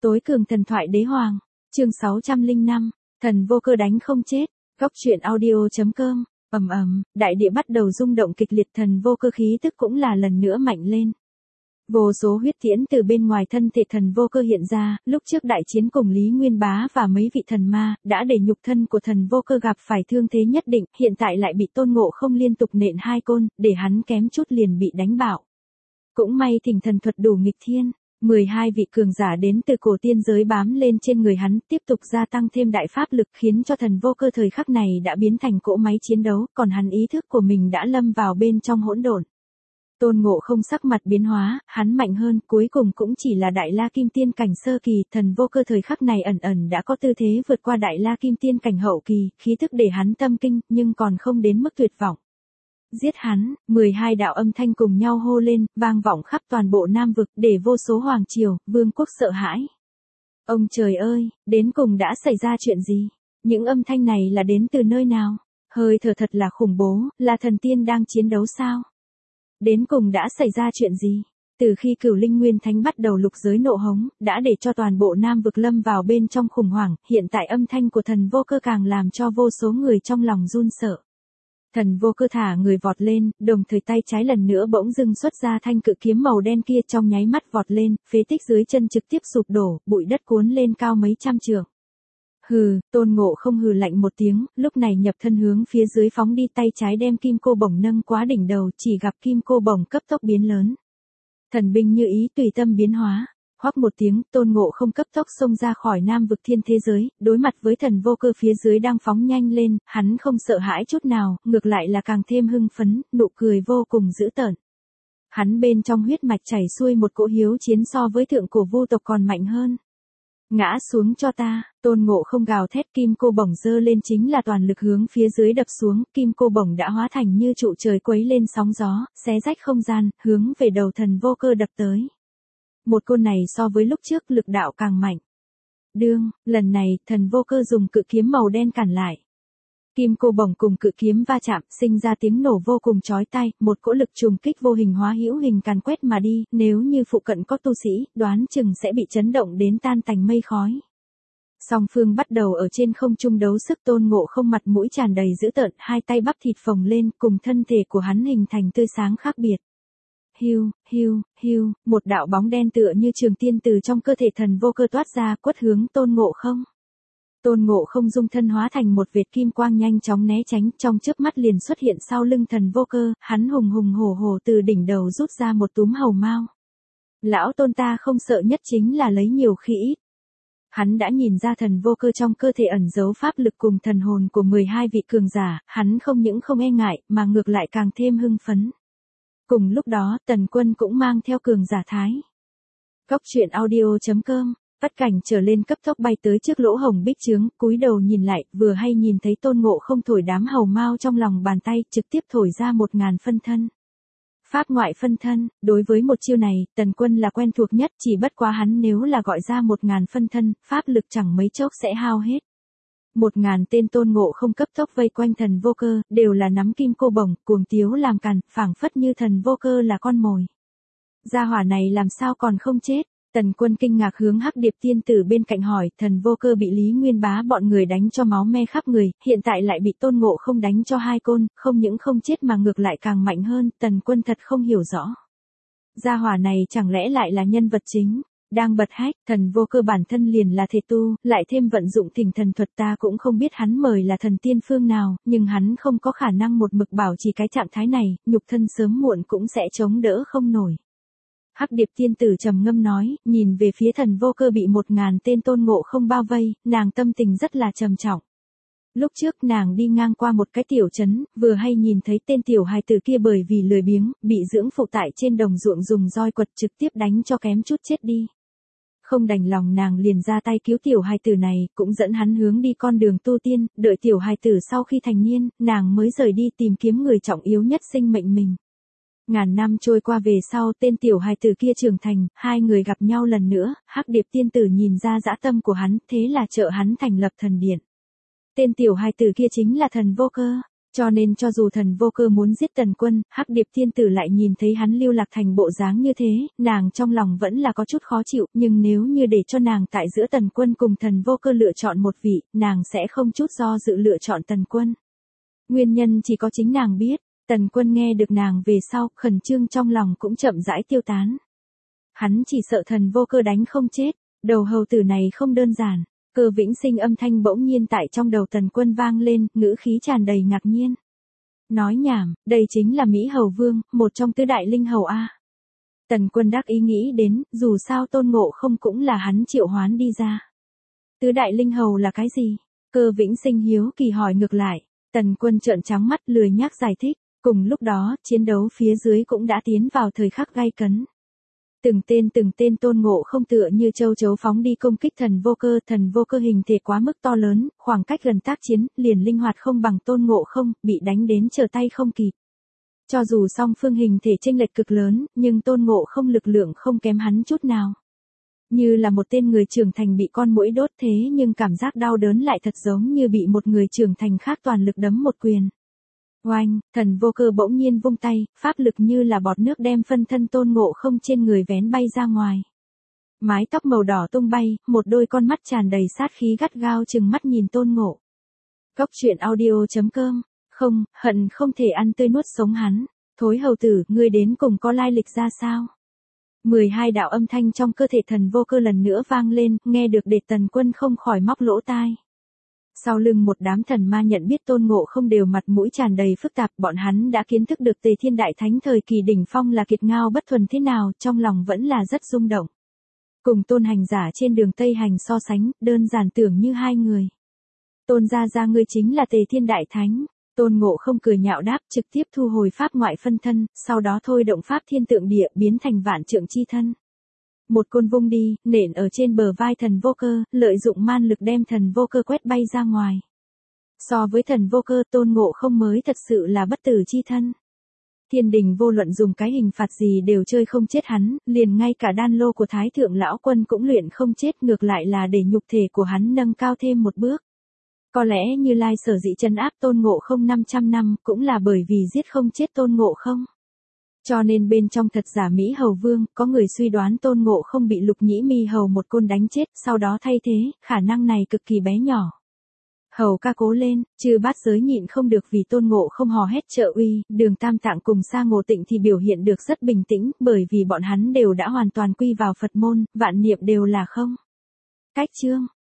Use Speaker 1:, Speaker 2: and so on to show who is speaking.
Speaker 1: Tối cường thần thoại đế hoàng, chương 605, thần vô cơ đánh không chết, góc truyện audio.com, đại địa bắt đầu rung động kịch liệt, thần vô cơ khí tức cũng là lần nữa mạnh lên. Vô số huyết tiễn từ bên ngoài thân thể thần vô cơ hiện ra, lúc trước đại chiến cùng Lý Nguyên Bá và mấy vị thần ma, đã để nhục thân của thần vô cơ gặp phải thương thế nhất định, hiện tại lại bị Tôn Ngộ Không liên tục nện 2 côn, để hắn kém chút liền bị đánh bạo. Cũng may thỉnh thần thuật đủ nghịch thiên, 12 vị cường giả đến từ cổ tiên giới bám lên trên người hắn, tiếp tục gia tăng thêm đại pháp lực, khiến cho thần vô cơ thời khắc này đã biến thành cỗ máy chiến đấu, còn hắn ý thức của mình đã lâm vào bên trong hỗn độn. Tôn Ngộ Không sắc mặt biến hóa, hắn mạnh hơn, cuối cùng cũng chỉ là đại la kim tiên cảnh sơ kỳ, thần vô cơ thời khắc này ẩn ẩn đã có tư thế vượt qua đại la kim tiên cảnh hậu kỳ, khí thức để hắn tâm kinh, nhưng còn không đến mức tuyệt vọng. Giết hắn, 12 đạo âm thanh cùng nhau hô lên, vang vọng khắp toàn bộ Nam vực, để vô số hoàng triều, vương quốc sợ hãi. Ông trời ơi, đến cùng đã xảy ra chuyện gì? Những âm thanh này là đến từ nơi nào? Hơi thở thật là khủng bố, là thần tiên đang chiến đấu sao? Đến cùng đã xảy ra chuyện gì? Từ khi Cửu Linh Nguyên Thánh bắt đầu lục giới nộ hống, đã để cho toàn bộ Nam vực lâm vào bên trong khủng hoảng, hiện tại âm thanh của thần vô cơ càng làm cho vô số người trong lòng run sợ. Thần vô cơ thả người vọt lên, đồng thời tay trái lần nữa bỗng dưng xuất ra thanh cự kiếm màu đen kia, trong nháy mắt vọt lên, phế tích dưới chân trực tiếp sụp đổ, bụi đất cuốn lên cao mấy trăm trượng. Hừ, Tôn Ngộ Không hừ lạnh một tiếng, lúc này nhập thân hướng phía dưới phóng đi, tay trái đem kim cô bổng nâng quá đỉnh đầu, chỉ gặp kim cô bổng cấp tốc biến lớn. Thần binh như ý tùy tâm biến hóa. Hoắc một tiếng, Tôn Ngộ Không cấp tốc xông ra khỏi Nam vực thiên thế giới, đối mặt với thần vô cơ phía dưới đang phóng nhanh lên, hắn không sợ hãi chút nào, ngược lại là càng thêm hưng phấn, nụ cười vô cùng dữ tợn. Hắn bên trong huyết mạch chảy xuôi một cỗ hiếu chiến so với thượng cổ vu tộc còn mạnh hơn. Ngã xuống cho ta, Tôn Ngộ Không gào thét, kim cô bổng giơ lên chính là toàn lực hướng phía dưới đập xuống, kim cô bổng đã hóa thành như trụ trời quấy lên sóng gió, xé rách không gian, hướng về đầu thần vô cơ đập tới. Một côn này so với lúc trước lực đạo càng mạnh. Đương, lần này, thần vô cơ dùng cự kiếm màu đen cản lại. Kim cô bổng cùng cự kiếm va chạm, sinh ra tiếng nổ vô cùng chói tai, một cỗ lực trùng kích vô hình hóa hữu hình càn quét mà đi, nếu như phụ cận có tu sĩ, đoán chừng sẽ bị chấn động đến tan tành mây khói. Song phương bắt đầu ở trên không trung đấu sức, Tôn Ngộ Không mặt mũi tràn đầy dữ tợn, hai tay bắp thịt phồng lên, cùng thân thể của hắn hình thành tươi sáng khác biệt. Hiu, hiu, hiu, một đạo bóng đen tựa như trường tiên từ trong cơ thể thần vô cơ toát ra, quất hướng Tôn Ngộ Không. Tôn Ngộ Không dung thân hóa thành một vệt kim quang nhanh chóng né tránh, trong chớp mắt liền xuất hiện sau lưng thần vô cơ, hắn hùng hùng hổ hổ từ đỉnh đầu rút ra một túm hầu mao. Lão Tôn ta không sợ nhất chính là lấy nhiều khi ít. Hắn đã nhìn ra thần vô cơ trong cơ thể ẩn giấu pháp lực cùng thần hồn của 12 vị cường giả, hắn không những không e ngại, mà ngược lại càng thêm hưng phấn. Cùng lúc đó, Tần Quân cũng mang theo cường giả thái. Góc truyện audio.com, vắt cảnh trở lên cấp tốc bay tới trước lỗ hồng bích chướng, cúi đầu nhìn lại, vừa hay nhìn thấy Tôn Ngộ Không thổi đám hầu mao trong lòng bàn tay, trực tiếp thổi ra 1000 phân thân. Pháp ngoại phân thân, đối với một chiêu này, Tần Quân là quen thuộc nhất, chỉ bất quá hắn nếu là gọi ra 1000 phân thân, pháp lực chẳng mấy chốc sẽ hao hết. 1000 tên Tôn Ngộ Không cấp tốc vây quanh thần vô cơ, đều là nắm kim cô bổng, cuồng tiếu làm càn, phảng phất như thần vô cơ là con mồi. Gia hỏa này làm sao còn không chết? Tần Quân kinh ngạc hướng Hắc Điệp tiên tử bên cạnh hỏi, thần vô cơ bị Lý Nguyên Bá bọn người đánh cho máu me khắp người, hiện tại lại bị Tôn Ngộ Không đánh cho 2 côn, không những không chết mà ngược lại càng mạnh hơn, Tần Quân thật không hiểu rõ. Gia hỏa này chẳng lẽ lại là nhân vật chính? Đang bật hách, thần vô cơ bản thân liền là thể tu, lại thêm vận dụng thỉnh thần thuật, ta cũng không biết hắn mời là thần tiên phương nào, nhưng hắn không có khả năng một mực bảo trì cái trạng thái này, nhục thân sớm muộn cũng sẽ chống đỡ không nổi. Hắc Điệp tiên tử trầm ngâm nói, nhìn về phía thần vô cơ bị 1000 tên Tôn Ngộ Không bao vây, nàng tâm tình rất là trầm trọng. Lúc trước nàng đi ngang qua một cái tiểu trấn, vừa hay nhìn thấy tên tiểu hài tử kia bởi vì lười biếng, bị dưỡng phụ tại trên đồng ruộng dùng roi quật trực tiếp đánh cho kém chút chết đi. Không đành lòng nàng liền ra tay cứu tiểu hài tử này, cũng dẫn hắn hướng đi con đường tu tiên, đợi tiểu hài tử sau khi thành niên, nàng mới rời đi tìm kiếm người trọng yếu nhất sinh mệnh mình. Ngàn năm trôi qua về sau, tên tiểu hài tử kia trưởng thành, hai người gặp nhau lần nữa, Hắc Điệp tiên tử nhìn ra dã tâm của hắn, thế là trợ hắn thành lập thần điện. Tên tiểu hài tử kia chính là thần vô cơ. Cho nên cho dù Thần Vô Cơ muốn giết Tần Quân, Hắc Điệp Thiên Tử lại nhìn thấy hắn lưu lạc thành bộ dáng như thế, nàng trong lòng vẫn là có chút khó chịu, nhưng nếu như để cho nàng tại giữa Tần Quân cùng Thần Vô Cơ lựa chọn một vị, nàng sẽ không chút do dự lựa chọn Tần Quân. Nguyên nhân chỉ có chính nàng biết, Tần Quân nghe được nàng về sau, khẩn trương trong lòng cũng chậm rãi tiêu tán. Hắn chỉ sợ Thần Vô Cơ đánh không chết, đầu hầu tử này không đơn giản. Cơ Vĩnh Sinh âm thanh bỗng nhiên tại trong đầu Tần Quân vang lên, ngữ khí tràn đầy ngạc nhiên. Nói nhảm, đây chính là Mỹ Hầu Vương, một trong tứ đại linh hầu A. Tần Quân đắc ý nghĩ đến, dù sao Tôn Ngộ Không cũng là hắn triệu hoán đi ra. Tứ đại linh hầu là cái gì? Cơ Vĩnh Sinh hiếu kỳ hỏi ngược lại. Tần Quân trợn trắng mắt lười nhác giải thích, cùng lúc đó, chiến đấu phía dưới cũng đã tiến vào thời khắc gay cấn. Từng tên Tôn Ngộ Không tựa như châu chấu phóng đi công kích Thần Vô Cơ hình thể quá mức to lớn, khoảng cách gần tác chiến, liền linh hoạt không bằng Tôn Ngộ Không, bị đánh đến trở tay không kịp. Cho dù song phương hình thể chênh lệch cực lớn, nhưng Tôn Ngộ Không lực lượng không kém hắn chút nào. Như là một tên người trưởng thành bị con muỗi đốt thế nhưng cảm giác đau đớn lại thật giống như bị một người trưởng thành khác toàn lực đấm một quyền. Oanh, Thần Vô Cơ bỗng nhiên vung tay, pháp lực như là bọt nước đem phân thân Tôn Ngộ Không trên người vén bay ra ngoài. Mái tóc màu đỏ tung bay, một đôi con mắt tràn đầy sát khí gắt gao trừng mắt nhìn Tôn Ngộ. Góc truyện audio.com, không, hận không thể ăn tươi nuốt sống hắn. Thối hầu tử, ngươi đến cùng có lai lịch ra sao? 12 đạo âm thanh trong cơ thể Thần Vô Cơ lần nữa vang lên, nghe được để Tần Quân không khỏi móc lỗ tai. Sau lưng một đám thần ma nhận biết Tôn Ngộ Không đều mặt mũi tràn đầy phức tạp, bọn hắn đã kiến thức được Tề Thiên Đại Thánh thời kỳ đỉnh phong là kiệt ngao bất thuần thế nào, trong lòng vẫn là rất rung động. Cùng Tôn hành giả trên đường Tây Hành so sánh, đơn giản tưởng như hai người. Tôn gia ngươi chính là Tề Thiên Đại Thánh. Tôn Ngộ Không cười nhạo đáp, trực tiếp thu hồi pháp ngoại phân thân, sau đó thôi động pháp thiên tượng địa biến thành vạn trượng chi thân. Một côn vung đi, nện ở trên bờ vai Thần Vô Cơ, lợi dụng man lực đem Thần Vô Cơ quét bay ra ngoài. So với Thần Vô Cơ, Tôn Ngộ Không mới thật sự là bất tử chi thân. Thiên đình vô luận dùng cái hình phạt gì đều chơi không chết hắn, liền ngay cả đan lô của Thái Thượng Lão Quân cũng luyện không chết, ngược lại là để nhục thể của hắn nâng cao thêm một bước. Có lẽ Như Lai sở dĩ trấn áp Tôn Ngộ Không 500 năm cũng là bởi vì giết không chết Tôn Ngộ Không. Cho nên bên trong thật giả Mỹ Hầu Vương, có người suy đoán Tôn Ngộ Không bị Lục Nhĩ Mi Hầu một côn đánh chết, sau đó thay thế, khả năng này cực kỳ bé nhỏ. Hầu ca cố lên, Chư Bát Giới nhịn không được vì Tôn Ngộ Không hò hét trợ uy, Đường Tam Tạng cùng Sa Ngộ Tịnh thì biểu hiện được rất bình tĩnh, bởi vì bọn hắn đều đã hoàn toàn quy vào Phật môn, vạn niệm đều là không. Cách chương